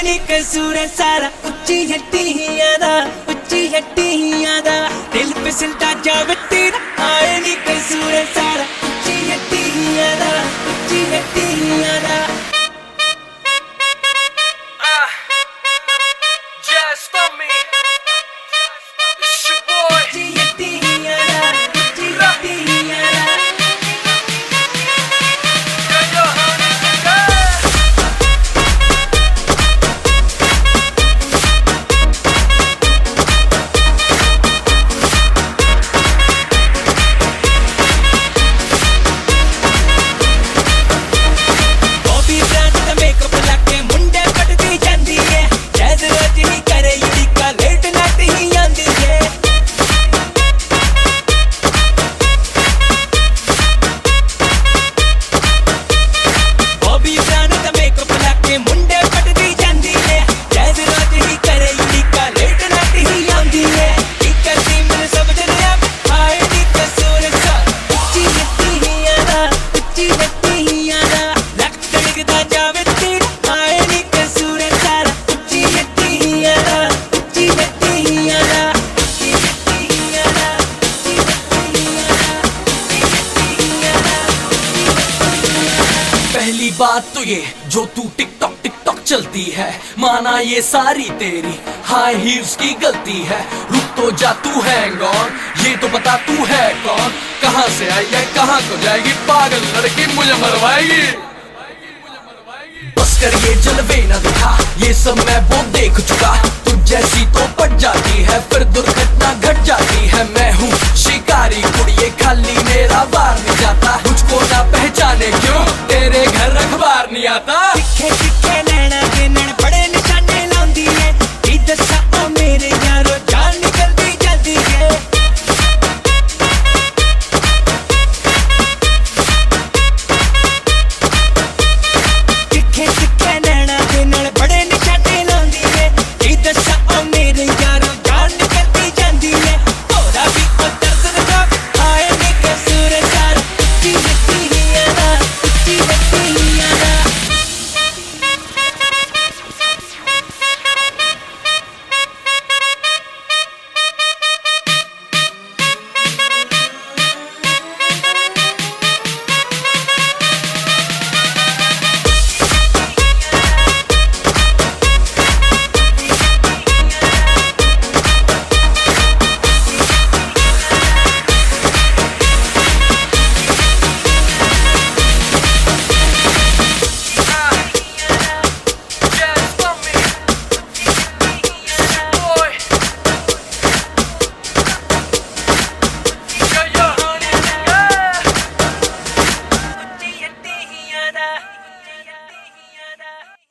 नी कसूर है सारा उच्ची हट्टी ही यादा उच्ची हट्टी ही यादा दिल पे सिलता जावे तेरा आए नी कसूर है सारा उच्ची हट्टी ही यादा उच्ची हट्टी ही यादा Just for me. It's your boy. उच्ची हट्टी ही यादा उच्ची हट्टी ही यादा पहली बात तो ये जो तू टिकटॉक चलती है माना ये सारी तेरी हाई हील्स की गलती है रुक तो जा तू हैंग ऑन ये तो बता तू है कौन कहां से आई है कहां को जाएगी पागल लड़की मुझे मरवाएगी बस कर ये जलवे न दिखा ये सब मैं वो देख चुका तुझ जैसी तो पट जाती है फिर दुर्घटना घट जाती